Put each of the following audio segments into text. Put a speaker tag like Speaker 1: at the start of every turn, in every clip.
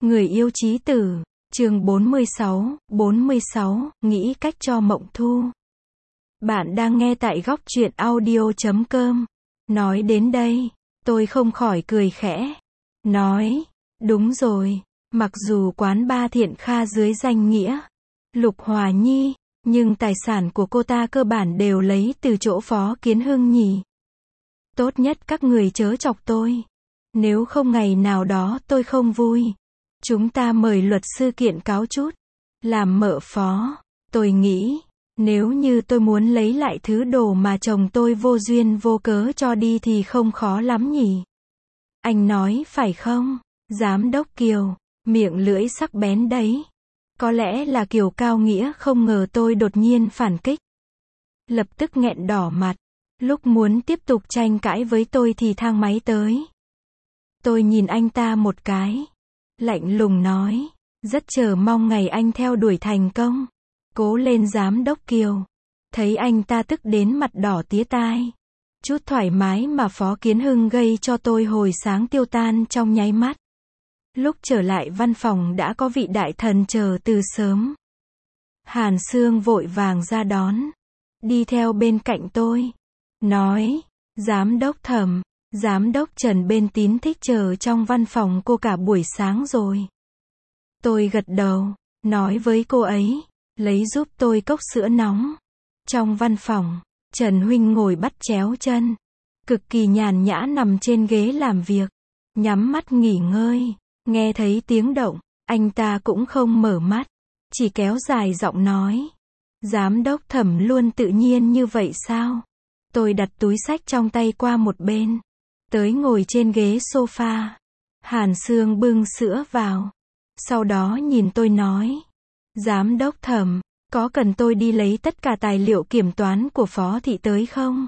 Speaker 1: Người yêu chí tử, chương 46, nghĩ cách cho Mộng Thu. Bạn đang nghe tại góc truyện audio.com. Nói đến đây, tôi không khỏi cười khẽ. Nói, đúng rồi, mặc dù quán ba Thiện Kha dưới danh nghĩa Lục Hòa Nhi, nhưng tài sản của cô ta cơ bản đều lấy từ chỗ Phó Kiến Hưng nhỉ. Tốt nhất các người chớ chọc tôi. Nếu không ngày nào đó tôi không vui, chúng ta mời luật sư kiện cáo chút. Làm mợ Phó, tôi nghĩ, nếu như tôi muốn lấy lại thứ đồ mà chồng tôi vô duyên vô cớ cho đi thì không khó lắm nhỉ. Anh nói phải không, Giám đốc Kiều, miệng lưỡi sắc bén đấy. Có lẽ là Kiều cao nghĩa không ngờ tôi đột nhiên phản kích. Lập tức nghẹn đỏ mặt, lúc muốn tiếp tục tranh cãi với tôi thì thang máy tới. Tôi nhìn anh ta một cái, lạnh lùng nói, rất chờ mong ngày anh theo đuổi thành công. Cố lên Giám đốc Kiều. Thấy anh ta tức đến mặt đỏ tía tai. Chút thoải mái mà Phó Kiến Hưng gây cho tôi hồi sáng tiêu tan trong nháy mắt. Lúc trở lại văn phòng đã có vị đại thần chờ từ sớm. Hàn Sương vội vàng ra đón, đi theo bên cạnh tôi, nói, Giám đốc Thẩm, Giám đốc Trần bên Tín Thích chờ trong văn phòng cô cả buổi sáng rồi. Tôi gật đầu, nói với cô ấy, lấy giúp tôi cốc sữa nóng. Trong văn phòng, Trần Huynh ngồi bắt chéo chân, cực kỳ nhàn nhã nằm trên ghế làm việc, nhắm mắt nghỉ ngơi. Nghe thấy tiếng động, anh ta cũng không mở mắt, chỉ kéo dài giọng nói, Giám đốc Thẩm luôn tự nhiên như vậy sao? Tôi đặt túi xách trong tay qua một bên, tới ngồi trên ghế sofa. Hàn Sương bưng sữa vào, sau đó nhìn tôi nói, Giám đốc Thẩm, có cần tôi đi lấy tất cả tài liệu kiểm toán của Phó thị tới không?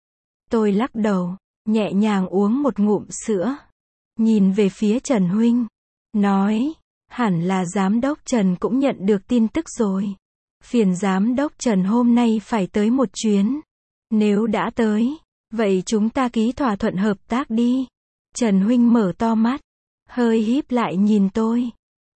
Speaker 1: Tôi lắc đầu, nhẹ nhàng uống một ngụm sữa, nhìn về phía Trần Huynh, nói, hẳn là Giám đốc Trần cũng nhận được tin tức rồi. Phiền Giám đốc Trần hôm nay phải tới một chuyến. Nếu đã tới, vậy chúng ta ký thỏa thuận hợp tác đi. Trần Huynh mở to mắt, hơi híp lại nhìn tôi,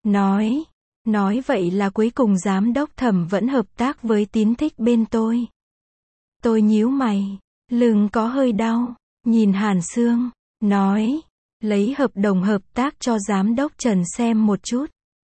Speaker 1: nói vậy là cuối cùng Giám đốc Thẩm vẫn hợp tác với Tín Thích bên tôi. Tôi nhíu mày, lưng có hơi đau, nhìn Hàn Sương, nói, lấy hợp đồng hợp tác cho Giám đốc Trần xem một chút.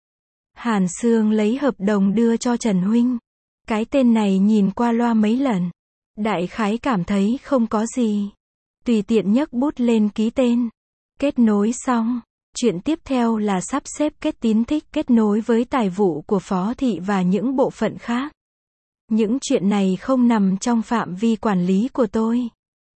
Speaker 1: Hàn Sương lấy hợp đồng đưa cho Trần Huynh. Cái tên này nhìn qua loa mấy lần, đại khái cảm thấy không có gì, tùy tiện nhấc bút lên ký tên. Kết nối xong, chuyện tiếp theo là sắp xếp Tín Thích kết nối với tài vụ của Phó thị và những bộ phận khác. Những chuyện này không nằm trong phạm vi quản lý của tôi.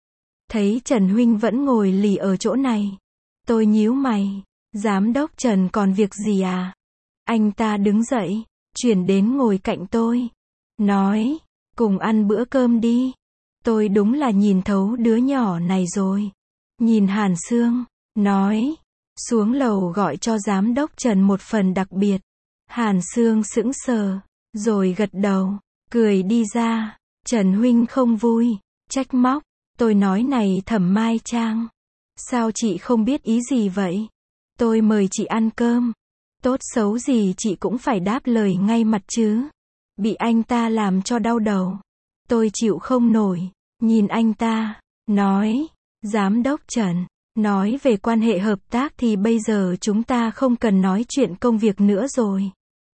Speaker 1: Thấy Trần Huynh vẫn ngồi lì ở chỗ này, tôi nhíu mày, Giám đốc Trần còn việc gì à? Anh ta đứng dậy, chuyển đến ngồi cạnh tôi, nói, cùng ăn bữa cơm đi. Tôi đúng là nhìn thấu đứa nhỏ này rồi. Nhìn Hàn Sương, nói, xuống lầu gọi cho Giám đốc Trần một phần đặc biệt. Hàn Sương sững sờ, rồi gật đầu, cười đi ra. Trần Huynh không vui, trách móc, tôi nói này Thẩm Mai Trang, sao chị không biết ý gì vậy? Tôi mời chị ăn cơm, tốt xấu gì chị cũng phải đáp lời ngay mặt chứ. Bị anh ta làm cho đau đầu, tôi chịu không nổi, nhìn anh ta, nói, Giám đốc Trần, nói về quan hệ hợp tác thì bây giờ chúng ta không cần nói chuyện công việc nữa rồi.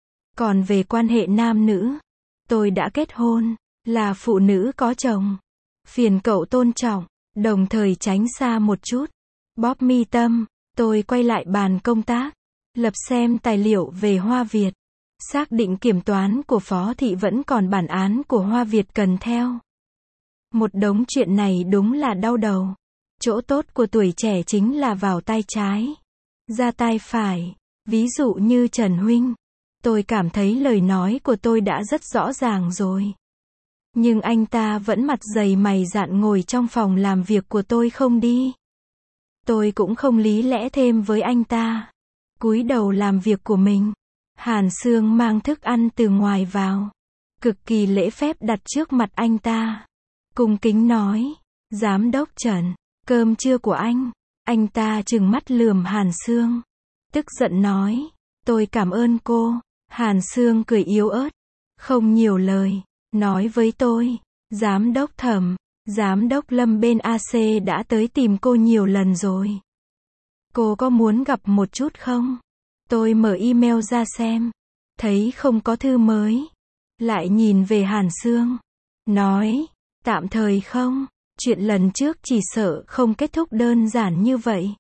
Speaker 1: Còn về quan hệ nam nữ, tôi đã kết hôn, là phụ nữ có chồng. Phiền cậu tôn trọng, đồng thời tránh xa một chút. Bóp mi tâm, tôi quay lại bàn công tác, lập xem tài liệu về Hoa Việt. Xác định kiểm toán của Phó thị vẫn còn bản án của Hoa Việt cần theo. Một đống chuyện này đúng là đau đầu. Chỗ tốt của tuổi trẻ chính là vào tay trái, ra tay phải. Ví dụ như Trần Huynh, tôi cảm thấy lời nói của tôi đã rất rõ ràng rồi. Nhưng anh ta vẫn mặt dày mày dạn ngồi trong phòng làm việc của tôi không đi. Tôi cũng không lý lẽ thêm với anh ta, cúi đầu làm việc của mình. Hàn Sương mang thức ăn từ ngoài vào, cực kỳ lễ phép đặt trước mặt anh ta, cung kính nói, Giám đốc Trần, cơm trưa của anh. Anh ta trừng mắt lườm Hàn Sương, tức giận nói, Tôi cảm ơn cô. Hàn Sương cười yếu ớt, không nhiều lời, nói với tôi, giám đốc Thẩm, giám đốc Lâm bên AC đã tới tìm cô nhiều lần rồi. Cô có muốn gặp một chút không? Tôi mở email ra xem, thấy không có thư mới. Lại nhìn về Hàn Sương, nói, tạm thời không, chuyện lần trước chỉ sợ không kết thúc đơn giản như vậy.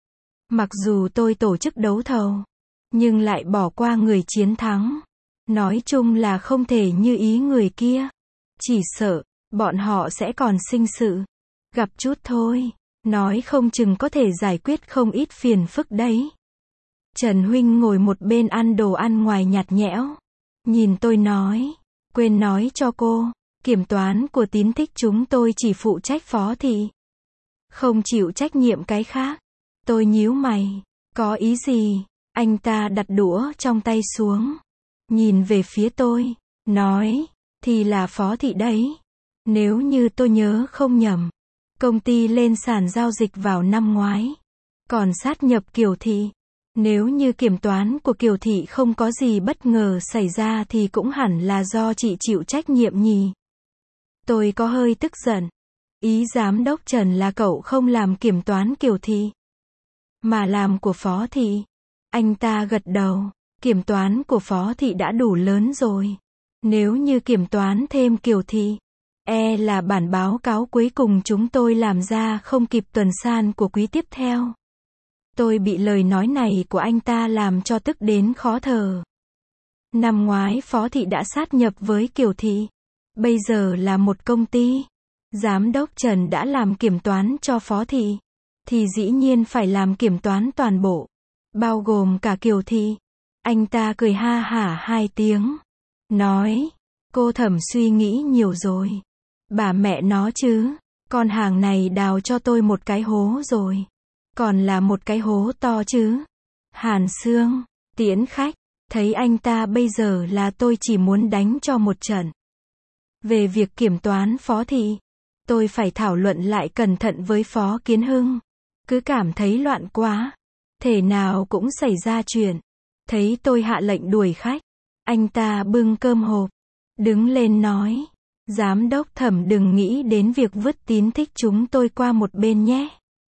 Speaker 1: Mặc dù tôi tổ chức đấu thầu, nhưng lại bỏ qua người chiến thắng. Nói chung là không thể như ý người kia. Chỉ sợ, bọn họ sẽ còn sinh sự. Gặp chút thôi, nói không chừng có thể giải quyết không ít phiền phức đấy. Trần Huynh ngồi một bên ăn đồ ăn ngoài nhạt nhẽo. Nhìn tôi nói, quên nói cho cô, kiểm toán của Tín Thích chúng tôi chỉ phụ trách phó thị. Không chịu trách nhiệm cái khác. Tôi nhíu mày, có ý gì? Anh ta đặt đũa trong tay xuống, nhìn về phía tôi, nói, thì là phó thị đấy. Nếu như tôi nhớ không nhầm, công ty lên sàn giao dịch vào năm ngoái, còn sát nhập Kiều Thị. Nếu như kiểm toán của Kiều Thị không có gì bất ngờ xảy ra thì cũng hẳn là do chị chịu trách nhiệm nhỉ. Tôi có hơi tức giận. Ý giám đốc Trần là cậu không làm kiểm toán Kiều Thị, mà làm của phó thị. Anh ta gật đầu, kiểm toán của phó thị đã đủ lớn rồi. Nếu như kiểm toán thêm Kiều Thị, là bản báo cáo cuối cùng chúng tôi làm ra không kịp tuần san của quý tiếp theo. Tôi bị lời nói này của anh ta làm cho tức đến khó thở. Năm ngoái phó thị đã sát nhập với Kiều Thị. Bây giờ là một công ty. Giám đốc Trần đã làm kiểm toán cho phó thị, thì dĩ nhiên phải làm kiểm toán toàn bộ, bao gồm cả Kiều Thị. Anh ta cười ha hả 2 tiếng, nói, cô Thẩm suy nghĩ nhiều rồi. Bà mẹ nó chứ, con hàng này đào cho tôi một cái hố rồi. Còn là một cái hố to chứ. Hàn Sương, tiễn khách, thấy anh ta bây giờ là tôi chỉ muốn đánh cho một trận. Về việc kiểm toán phó thị, tôi phải thảo luận lại cẩn thận với Phó Kiến Hưng. Cứ cảm thấy loạn quá. Thể nào cũng xảy ra chuyện. Thấy tôi hạ lệnh đuổi khách, anh ta bưng cơm hộp, đứng lên nói, giám đốc Thẩm đừng nghĩ đến việc vứt Tín Thích chúng tôi qua một bên nhé.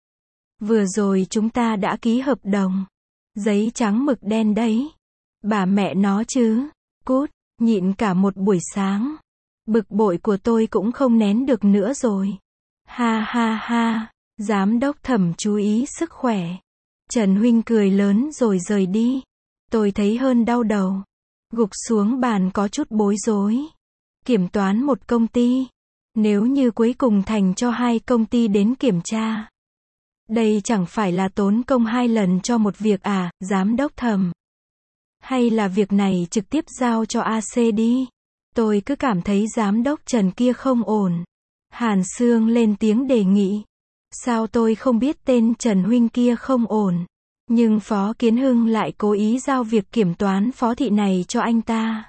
Speaker 1: Vừa rồi chúng ta đã ký hợp đồng. Giấy trắng mực đen đấy. Bà mẹ nó chứ. Cút, nhịn cả một buổi sáng. Bực bội của tôi cũng không nén được nữa rồi. Ha ha ha, giám đốc Thẩm chú ý sức khỏe. Trần Huynh cười lớn rồi rời đi. Tôi thấy hơn đau đầu. Gục xuống bàn có chút bối rối. Kiểm toán một công ty. Nếu như cuối cùng thành cho 2 công ty đến kiểm tra. Đây chẳng phải là tốn công 2 lần cho một việc à, giám đốc Thẩm? Hay là việc này trực tiếp giao cho AC đi? Tôi cứ cảm thấy giám đốc Trần kia không ổn. Hàn Sương lên tiếng đề nghị. Sao tôi không biết tên Trần Huynh kia không ổn? Nhưng Phó Kiến Hưng lại cố ý giao việc kiểm toán phó thị này cho anh ta.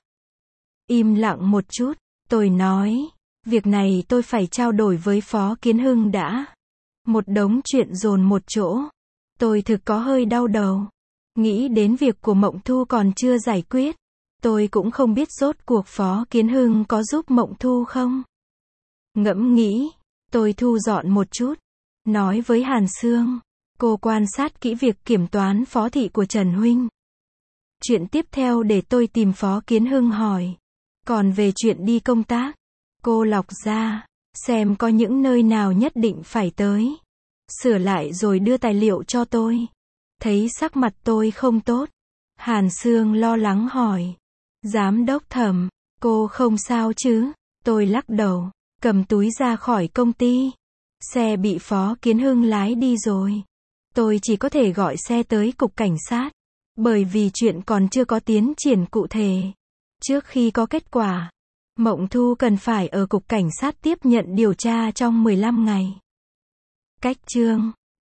Speaker 1: Im lặng một chút, tôi nói, việc này tôi phải trao đổi với Phó Kiến Hưng đã. Một đống chuyện dồn một chỗ. Tôi thực có hơi đau đầu. Nghĩ đến việc của Mộng Thu còn chưa giải quyết. Tôi cũng không biết rốt cuộc Phó Kiến Hưng có giúp Mộng Thu không. Ngẫm nghĩ, tôi thu dọn một chút. Nói với Hàn Sương, cô quan sát kỹ việc kiểm toán phó thị của Trần Huynh. Chuyện tiếp theo để tôi tìm Phó Kiến Hưng hỏi. Còn về chuyện đi công tác, cô lọc ra, xem có những nơi nào nhất định phải tới. Sửa lại rồi đưa tài liệu cho tôi. Thấy sắc mặt tôi không tốt. Hàn Sương lo lắng hỏi. Giám đốc Thẩm, cô không sao chứ? Tôi lắc đầu, cầm túi ra khỏi công ty. Xe bị Phó Kiến Hưng lái đi rồi. Tôi chỉ có thể gọi xe tới cục cảnh sát. Bởi vì chuyện còn chưa có tiến triển cụ thể. Trước khi có kết quả, Mộng Thu cần phải ở cục cảnh sát tiếp nhận điều tra trong 15 ngày. Cách chương